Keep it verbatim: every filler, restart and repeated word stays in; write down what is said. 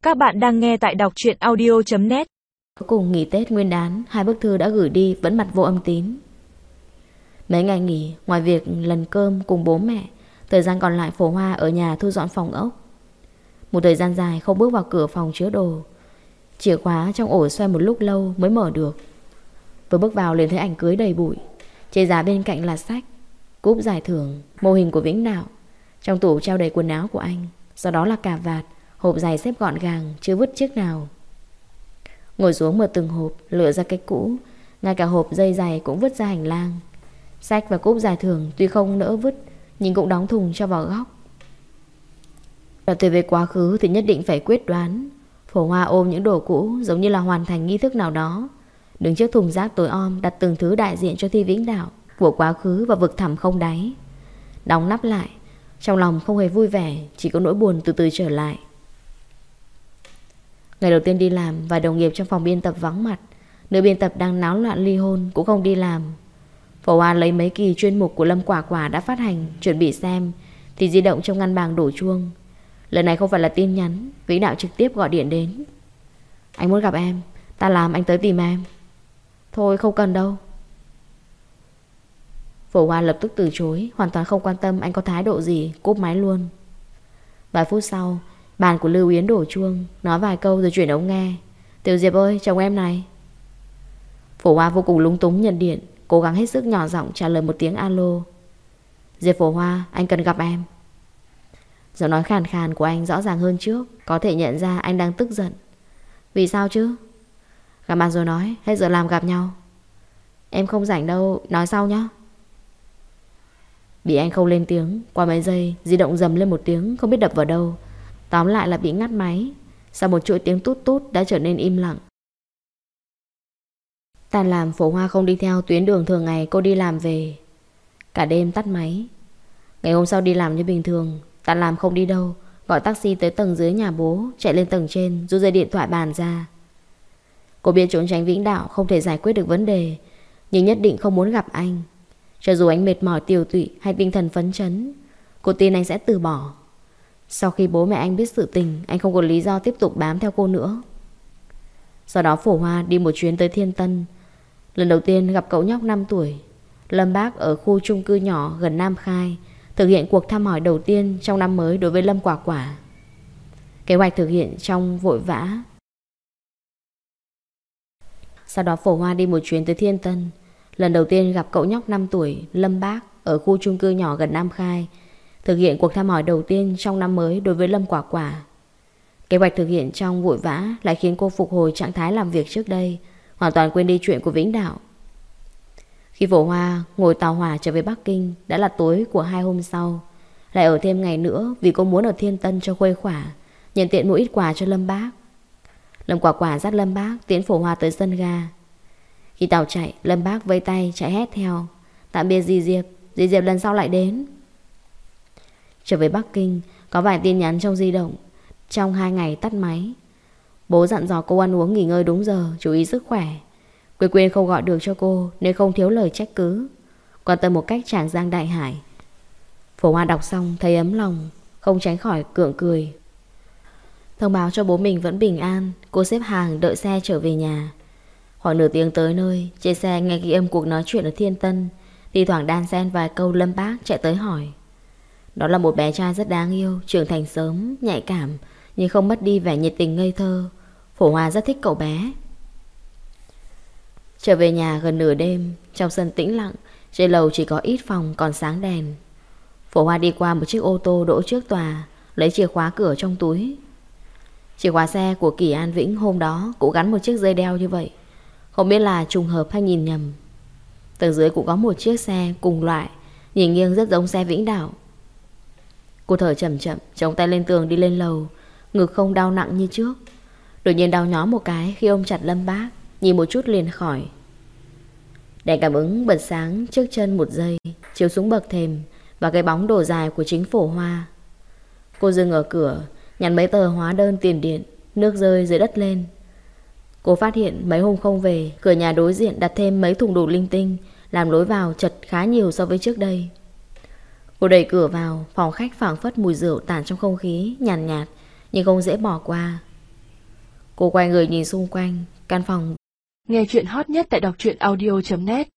Các bạn đang nghe tại đọc truyện audio chấm net. Cuối cùng nghỉ Tết Nguyên đán, hai bức thư đã gửi đi vẫn mặt vô âm tín. Mấy ngày nghỉ, ngoài việc lần cơm cùng bố mẹ, thời gian còn lại Phổ Hoa ở nhà thu dọn phòng ốc. Một thời gian dài không bước vào cửa phòng chứa đồ, chìa khóa trong ổ xoay một lúc lâu mới mở được. Vừa bước vào liền thấy ảnh cưới đầy bụi. Trên giá bên cạnh là sách, cúp giải thưởng, mô hình của Vĩnh Đạo. Trong tủ treo đầy quần áo của anh, sau đó là cà vạt, hộp giày xếp gọn gàng, chưa vứt chiếc nào. Ngồi xuống mở từng hộp, lựa ra cái cũ. Ngay cả hộp dây giày cũng vứt ra hành lang. Sách và cúp giải thưởng tuy không nỡ vứt, nhưng cũng đóng thùng cho vào góc. Và từ về quá khứ thì nhất định phải quyết đoán. Phổ Hoa ôm những đồ cũ giống như là hoàn thành nghi thức nào đó, đứng trước thùng rác tối om, đặt từng thứ đại diện cho Thi Vĩnh Đạo của quá khứ và vực thẳm không đáy. Đóng nắp lại, trong lòng không hề vui vẻ, chỉ có nỗi buồn từ từ trở lại. Ngày đầu tiên đi làm, vài đồng nghiệp trong phòng biên tập vắng mặt. Nữ biên tập đang náo loạn ly hôn cũng không đi làm. Phổ Hoa lấy mấy kỳ chuyên mục của Lâm Quả Quả đã phát hành, chuẩn bị xem, thì di động trong ngăn bàn đổ chuông. Lần này không phải là tin nhắn, Vĩnh Đạo trực tiếp gọi điện đến. Anh muốn gặp em, ta làm anh tới tìm em. Thôi không cần đâu. Phổ Hoa lập tức từ chối, hoàn toàn không quan tâm anh có thái độ gì, cúp máy luôn. Vài phút sau, bàn của Lưu Yến đổ chuông, nói vài câu rồi chuyển ống nghe. Tiểu Diệp ơi, chồng em này. Phổ Hoa vô cùng lúng túng nhận điện, cố gắng hết sức nhỏ giọng trả lời một tiếng alo. Diệp Phổ Hoa, anh cần gặp em. Giọng nói khàn khàn của anh rõ ràng hơn trước, có thể nhận ra anh đang tức giận. Vì sao chứ? Gặp mặt rồi nói, hết giờ làm gặp nhau. Em không rảnh đâu, nói sau nhé. Bị anh không lên tiếng, qua mấy giây di động rầm lên một tiếng, không biết đập vào đâu. Tóm lại là bị ngắt máy. Sau một chuỗi tiếng tút tút đã trở nên im lặng. Tan làm, Phổ Hoa không đi theo tuyến đường thường ngày cô đi làm về. Cả đêm tắt máy. Ngày hôm sau đi làm như bình thường. Tan làm không đi đâu, gọi taxi tới tầng dưới nhà bố, chạy lên tầng trên, rút dây điện thoại bàn ra. Cô biết trốn tránh Vĩnh Đạo không thể giải quyết được vấn đề, nhưng nhất định không muốn gặp anh. Cho dù anh mệt mỏi tiều tụy hay tinh thần phấn chấn, cô tin anh sẽ từ bỏ. Sau khi bố mẹ anh biết sự tình, anh không có lý do tiếp tục bám theo cô nữa. Sau đó Phổ Hoa đi một chuyến tới Thiên Tân. Lần đầu tiên gặp cậu nhóc năm tuổi Lâm Bác ở khu chung cư nhỏ gần Nam Khai, thực hiện cuộc thăm hỏi đầu tiên trong năm mới đối với Lâm Quả Quả. Kế hoạch thực hiện trong vội vã. Sau đó Phổ Hoa đi một chuyến tới Thiên Tân. Lần đầu tiên gặp cậu nhóc năm tuổi Lâm Bác ở khu chung cư nhỏ gần Nam Khai, thực hiện cuộc thăm hỏi đầu tiên trong năm mới đối với Lâm Quả Quả. Kế hoạch thực hiện trong vội vã lại khiến cô phục hồi trạng thái làm việc trước đây, hoàn toàn quên đi chuyện của Vĩnh Đạo. Khi Phổ Hoa ngồi tàu hỏa trở về Bắc Kinh, đã là tối của hai hôm sau. Lại ở thêm ngày nữa vì cô muốn ở Thiên Tân cho khuây khỏa, nhận tiện mua ít quà cho Lâm Bác. Lâm Quả Quả dắt Lâm Bác tiến Phổ Hoa tới sân ga. Khi tàu chạy, Lâm Bác vẫy tay chạy hét theo. Tạm biệt dì Diệp, dì Diệp lần sau lại đến. Trở về Bắc Kinh, có vài tin nhắn trong di động. Trong hai ngày tắt máy. Bố dặn dò cô ăn uống nghỉ ngơi đúng giờ, chú ý sức khỏe. Quên quên không gọi được cho cô nên không thiếu lời trách cứ, quan tâm một cách tràng giang đại hải. Phổ Hoa đọc xong thấy ấm lòng, không tránh khỏi gượng cười. Thông báo cho bố mình vẫn bình an, cô xếp hàng đợi xe trở về nhà. Khoảng nửa tiếng tới nơi, trên xe nghe ghi âm cuộc nói chuyện ở Thiên Tân, thi thoảng đan xen vài câu. Lâm Bác chạy tới hỏi. Đó là một bé trai rất đáng yêu, trưởng thành sớm, nhạy cảm, nhưng không mất đi vẻ nhiệt tình ngây thơ. Phổ Hoa rất thích cậu bé. Trở về nhà gần nửa đêm, trong sân tĩnh lặng, trên lầu chỉ có ít phòng còn sáng đèn. Phổ Hoa đi qua một chiếc ô tô đỗ trước tòa, lấy chìa khóa cửa trong túi. Chìa khóa xe của Kỳ An Vĩnh hôm đó cũng gắn một chiếc dây đeo như vậy, không biết là trùng hợp hay nhìn nhầm. Tầng dưới cũng có một chiếc xe cùng loại, nhìn nghiêng rất giống xe Vĩnh Đạo. Cô thở chậm chậm, chống tay lên tường đi lên lầu, ngực không đau nặng như trước. Đột nhiên đau nhói một cái khi ôm chặt Lâm Bác, nhìn một chút liền khỏi. Đèn cảm ứng bật sáng trước chân một giây, chiếu xuống bậc thềm và cái bóng đồ dài của chính Phổ Hoa. Cô dừng ở cửa, nhặt mấy tờ hóa đơn tiền điện, nước rơi dưới đất lên. Cô phát hiện mấy hôm không về, cửa nhà đối diện đặt thêm mấy thùng đồ linh tinh, làm lối vào chật khá nhiều so với trước đây. Cô đẩy cửa vào, phòng khách phảng phất mùi rượu tản trong không khí nhàn nhạt, nhạt nhưng không dễ bỏ qua. Cô quay người nhìn xung quanh căn phòng. Nghe chuyện hot nhất tại đọc truyện audio chấm net.